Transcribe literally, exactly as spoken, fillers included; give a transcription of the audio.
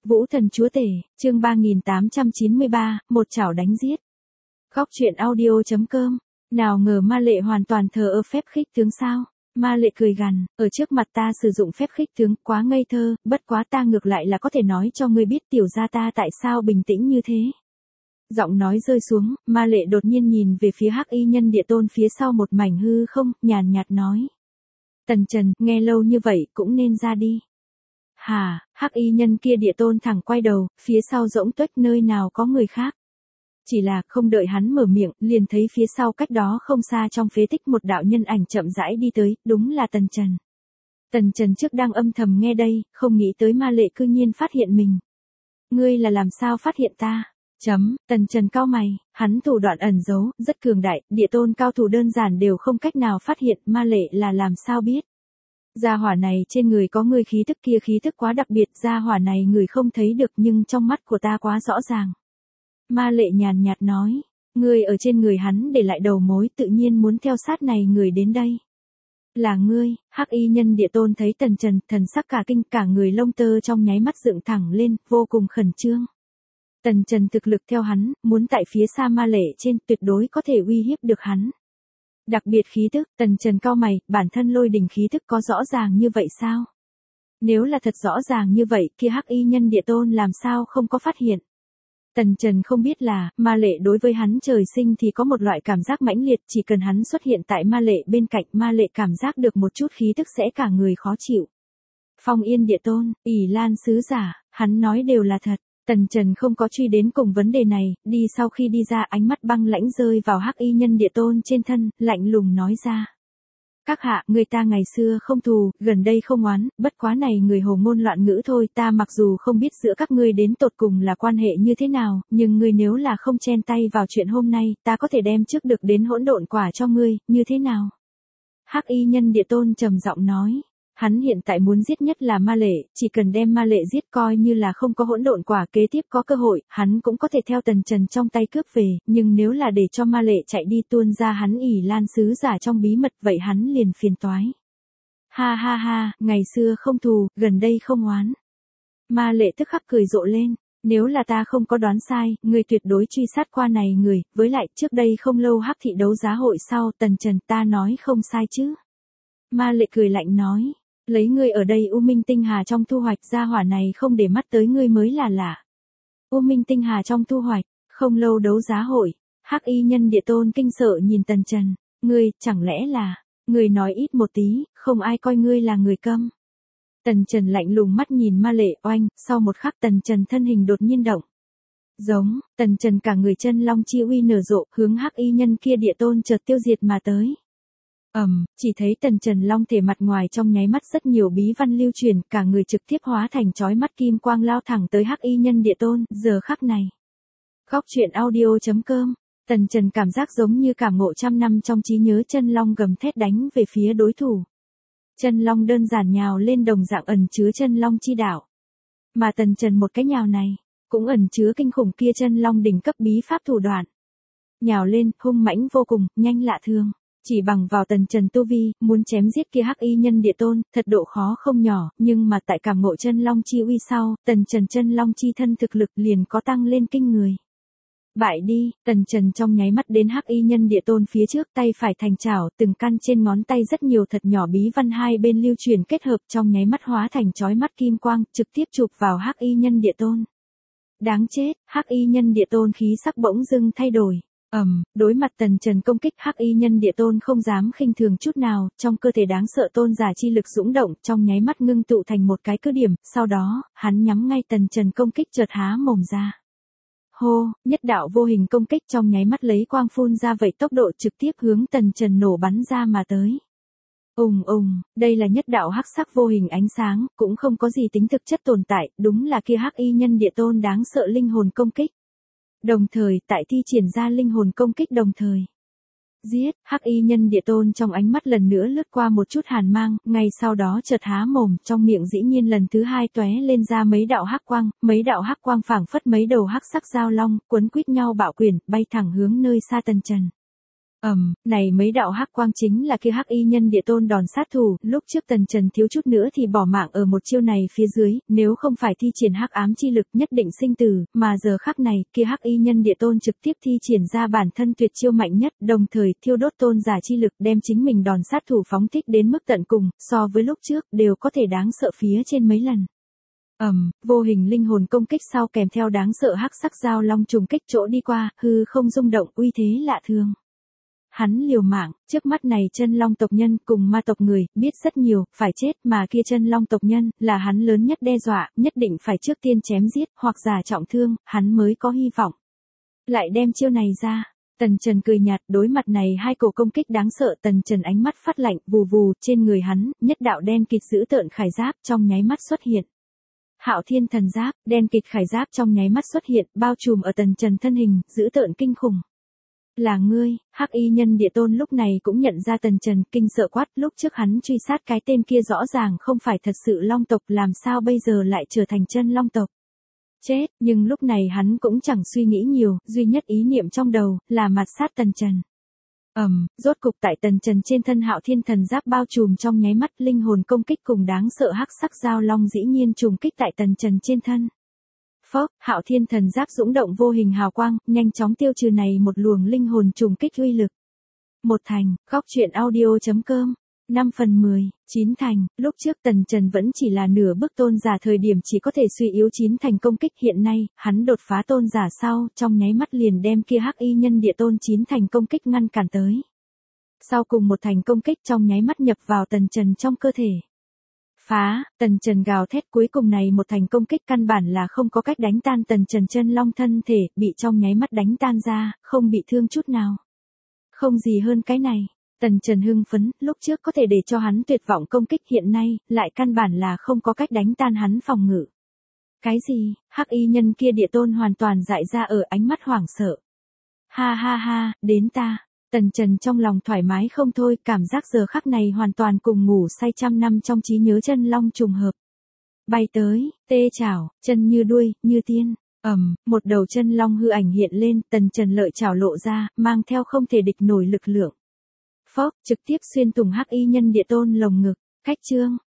Vũ thần chúa tể, chương ba nghìn tám trăm chín mươi ba, một chảo đánh giết. Góc truyện audio.com. Nào ngờ Ma Lệ hoàn toàn thờ ơ phép khích tướng sao? Ma Lệ cười gằn, ở trước mặt ta sử dụng phép khích tướng, quá ngây thơ, bất quá ta ngược lại là có thể nói cho ngươi biết tiểu gia ta tại sao bình tĩnh như thế. Giọng nói rơi xuống, Ma Lệ đột nhiên nhìn về phía Hắc Y Nhân Địa Tôn phía sau một mảnh hư không, nhàn nhạt nói. Tần Trần, nghe lâu như vậy cũng nên ra đi. Hà, Hắc Y Nhân kia Địa Tôn thẳng quay đầu, phía sau rỗng tuếch nơi nào có người khác. Chỉ là không đợi hắn mở miệng, liền thấy phía sau cách đó không xa trong phế tích một đạo nhân ảnh chậm rãi đi tới, đúng là Tần Trần. Tần Trần trước đang âm thầm nghe đây, không nghĩ tới Ma Lệ cư nhiên phát hiện mình. Ngươi là làm sao phát hiện ta? Chấm, Tần Trần cau mày, hắn thủ đoạn ẩn giấu, rất cường đại, Địa Tôn cao thủ đơn giản đều không cách nào phát hiện, Ma Lệ là làm sao biết. Gia hỏa này trên người có người khí tức kia khí tức quá đặc biệt, gia hỏa này người không thấy được nhưng trong mắt của ta quá rõ ràng. Ma Lệ nhàn nhạt nói, ngươi ở trên người hắn để lại đầu mối tự nhiên muốn theo sát này người đến đây. Là ngươi, Hắc Y Nhân Địa Tôn thấy Tần Trần, thần sắc cả kinh, cả người lông tơ trong nháy mắt dựng thẳng lên, vô cùng khẩn trương. Tần Trần thực lực theo hắn, muốn tại phía xa Ma Lệ trên tuyệt đối có thể uy hiếp được hắn. Đặc biệt khí tức, Tần Trần cau mày, bản thân lôi đình khí tức có rõ ràng như vậy sao? Nếu là thật rõ ràng như vậy, kia Hắc Y Nhân Địa Tôn làm sao không có phát hiện? Tần Trần không biết là, Ma Lệ đối với hắn trời sinh thì có một loại cảm giác mãnh liệt, chỉ cần hắn xuất hiện tại Ma Lệ bên cạnh, Ma Lệ cảm giác được một chút khí tức sẽ cả người khó chịu. Phong Yên Địa Tôn, ỷ Lan sứ giả, hắn nói đều là thật. Tần Trần không có truy đến cùng vấn đề này, đi sau khi đi ra ánh mắt băng lãnh rơi vào Hắc Y Nhân Địa Tôn trên thân, lạnh lùng nói ra. Các hạ, người ta ngày xưa không thù, gần đây không oán, bất quá này người hồ ngôn loạn ngữ thôi, ta mặc dù không biết giữa các ngươi đến tột cùng là quan hệ như thế nào, nhưng ngươi nếu là không chen tay vào chuyện hôm nay, ta có thể đem trước được đến hỗn độn quả cho ngươi, như thế nào? Hắc Y Nhân Địa Tôn trầm giọng nói. Hắn hiện tại muốn giết nhất là Ma Lệ, chỉ cần đem Ma Lệ giết coi như là không có hỗn độn quả kế tiếp có cơ hội, hắn cũng có thể theo Tần Trần trong tay cướp về, nhưng nếu là để cho Ma Lệ chạy đi tuôn ra hắn ỷ Lan sứ giả trong bí mật vậy hắn liền phiền toái. Ha ha ha, ngày xưa không thù, gần đây không oán. Ma Lệ tức khắc cười rộ lên, nếu là ta không có đoán sai, người tuyệt đối truy sát qua này người, với lại trước đây không lâu Hắc thị đấu giá hội sau, Tần Trần ta nói không sai chứ. Ma Lệ cười lạnh nói. Lấy ngươi ở đây U Minh Tinh Hà trong thu hoạch gia hỏa này không để mắt tới ngươi mới là lạ. U Minh Tinh Hà trong thu hoạch, không lâu đấu giá hội, Hắc Y Nhân Địa Tôn kinh sợ nhìn Tần Trần, ngươi, chẳng lẽ là, ngươi nói ít một tí, không ai coi ngươi là người câm. Tần Trần lạnh lùng mắt nhìn Ma Lệ oanh, sau một khắc Tần Trần thân hình đột nhiên động. Giống, Tần Trần cả người chân long chi uy nở rộ, hướng Hắc Y Nhân kia Địa Tôn chợt tiêu diệt mà tới. Ầm, um, chỉ thấy Tần Trần long thể mặt ngoài trong nháy mắt rất nhiều bí văn lưu truyền, cả người trực tiếp hóa thành chói mắt kim quang lao thẳng tới Hắc Y Nhân Địa Tôn, giờ khắc này. Góc truyện audio.com, Tần Trần cảm giác giống như cảm ngộ trăm năm trong trí nhớ chân long gầm thét đánh về phía đối thủ. Chân long đơn giản nhào lên đồng dạng ẩn chứa chân long chi đạo. Mà Tần Trần một cái nhào này, cũng ẩn chứa kinh khủng kia chân long đỉnh cấp bí pháp thủ đoạn. Nhào lên, hung mãnh vô cùng, nhanh lạ thường. Chỉ bằng vào Tần Trần tu vi, muốn chém giết kia Hắc Y Nhân Địa Tôn, thật độ khó không nhỏ, nhưng mà tại cảm ngộ chân long chi uy sau, Tần Trần chân long chi thân thực lực liền có tăng lên kinh người. Bại đi, Tần Trần trong nháy mắt đến Hắc Y Nhân Địa Tôn phía trước, tay phải thành chảo, từng căn trên ngón tay rất nhiều thật nhỏ bí văn hai bên lưu truyền kết hợp trong nháy mắt hóa thành chói mắt kim quang, trực tiếp chụp vào Hắc Y Nhân Địa Tôn. Đáng chết, Hắc Y Nhân Địa Tôn khí sắc bỗng dưng thay đổi. Ầm, um, đối mặt Tần Trần công kích, Hắc Y Nhân Địa Tôn không dám khinh thường chút nào, trong cơ thể đáng sợ tôn giả chi lực dũng động, trong nháy mắt ngưng tụ thành một cái cứ điểm, sau đó, hắn nhắm ngay Tần Trần công kích chợt há mồm ra. Hô, nhất đạo vô hình công kích trong nháy mắt lấy quang phun ra vậy tốc độ trực tiếp hướng Tần Trần nổ bắn ra mà tới. Ùng ùng, đây là nhất đạo hắc sắc vô hình ánh sáng, cũng không có gì tính thực chất tồn tại, đúng là kia Hắc Y Nhân Địa Tôn đáng sợ linh hồn công kích. Đồng thời, tại thi triển ra linh hồn công kích đồng thời. Giết, Hắc Y Nhân Địa Tôn trong ánh mắt lần nữa lướt qua một chút hàn mang, ngay sau đó chợt há mồm, trong miệng dĩ nhiên lần thứ hai tóe lên ra mấy đạo hắc quang, mấy đạo hắc quang phảng phất mấy đầu hắc sắc dao long, quấn quýt nhau bạo quyền, bay thẳng hướng nơi xa Tần Trần. Ầm, này mấy đạo hắc quang chính là kia hắc y nhân địa tôn đòn sát thủ, lúc trước Tần Trần thiếu chút nữa thì bỏ mạng ở một chiêu này phía dưới, nếu không phải thi triển hắc ám chi lực nhất định sinh tử, mà giờ khắc này, kia hắc y nhân địa tôn trực tiếp thi triển ra bản thân tuyệt chiêu mạnh nhất, đồng thời thiêu đốt tôn giả chi lực đem chính mình đòn sát thủ phóng thích đến mức tận cùng, so với lúc trước đều có thể đáng sợ phía trên mấy lần. Ầm, um, vô hình linh hồn công kích sau kèm theo đáng sợ hắc sắc dao long trùng kích chỗ đi qua, hư không rung động, uy thế lạ thường. Hắn liều mạng, trước mắt này chân long tộc nhân cùng ma tộc người, biết rất nhiều, phải chết mà kia chân long tộc nhân, là hắn lớn nhất đe dọa, nhất định phải trước tiên chém giết, hoặc giả trọng thương, hắn mới có hy vọng. Lại đem chiêu này ra, Tần Trần cười nhạt, đối mặt này hai cổ công kích đáng sợ, Tần Trần ánh mắt phát lạnh, vù vù, trên người hắn, nhất đạo đen kịt dữ tợn khải giáp trong nháy mắt xuất hiện. Hạo Thiên thần giáp, đen kịt khải giáp trong nháy mắt xuất hiện, bao trùm ở Tần Trần thân hình, dữ tợn kinh khủng. Là ngươi, hắc y nhân địa tôn lúc này cũng nhận ra Tần Trần, kinh sợ quát, lúc trước hắn truy sát cái tên kia rõ ràng không phải thật sự long tộc, làm sao bây giờ lại trở thành chân long tộc. Chết, nhưng lúc này hắn cũng chẳng suy nghĩ nhiều, duy nhất ý niệm trong đầu, là mạt sát Tần Trần. Ầm, um, rốt cục tại Tần Trần trên thân Hạo Thiên thần giáp bao trùm trong nháy mắt, linh hồn công kích cùng đáng sợ hắc sắc dao long dĩ nhiên trùng kích tại Tần Trần trên thân. Phốc, Hạo Thiên thần giáp dũng động vô hình hào quang, nhanh chóng tiêu trừ này một luồng linh hồn trùng kích uy lực. Một thành, góc truyện audio chấm com, năm phần mười, chín thành, lúc trước Tần Trần vẫn chỉ là nửa bước tôn giả thời điểm chỉ có thể suy yếu chín thành công kích, hiện nay, hắn đột phá tôn giả sau, trong nháy mắt liền đem kia hắc y nhân địa tôn chín thành công kích ngăn cản tới. Sau cùng một thành công kích trong nháy mắt nhập vào Tần Trần trong cơ thể. Phá, Tần Trần gào thét, cuối cùng này một thành công kích căn bản là không có cách đánh tan Tần Trần chân long thân thể, bị trong nháy mắt đánh tan ra, không bị thương chút nào. Không gì hơn cái này, Tần Trần hưng phấn, lúc trước có thể để cho hắn tuyệt vọng công kích, hiện nay, lại căn bản là không có cách đánh tan hắn phòng ngự. Cái gì, hắc y nhân kia địa tôn hoàn toàn dại ra ở ánh mắt hoảng sợ. Ha ha ha, đến ta. Tần Trần trong lòng thoải mái không thôi, cảm giác giờ khắc này hoàn toàn cùng ngủ say trăm năm trong trí nhớ chân long trùng hợp. Bay tới, tê chảo, chân như đuôi, như tiên, ầm, một đầu chân long hư ảnh hiện lên, Tần Trần lợi chảo lộ ra, mang theo không thể địch nổi lực lượng. Phốc, trực tiếp xuyên thủng hắc y nhân địa tôn lồng ngực, cách chương.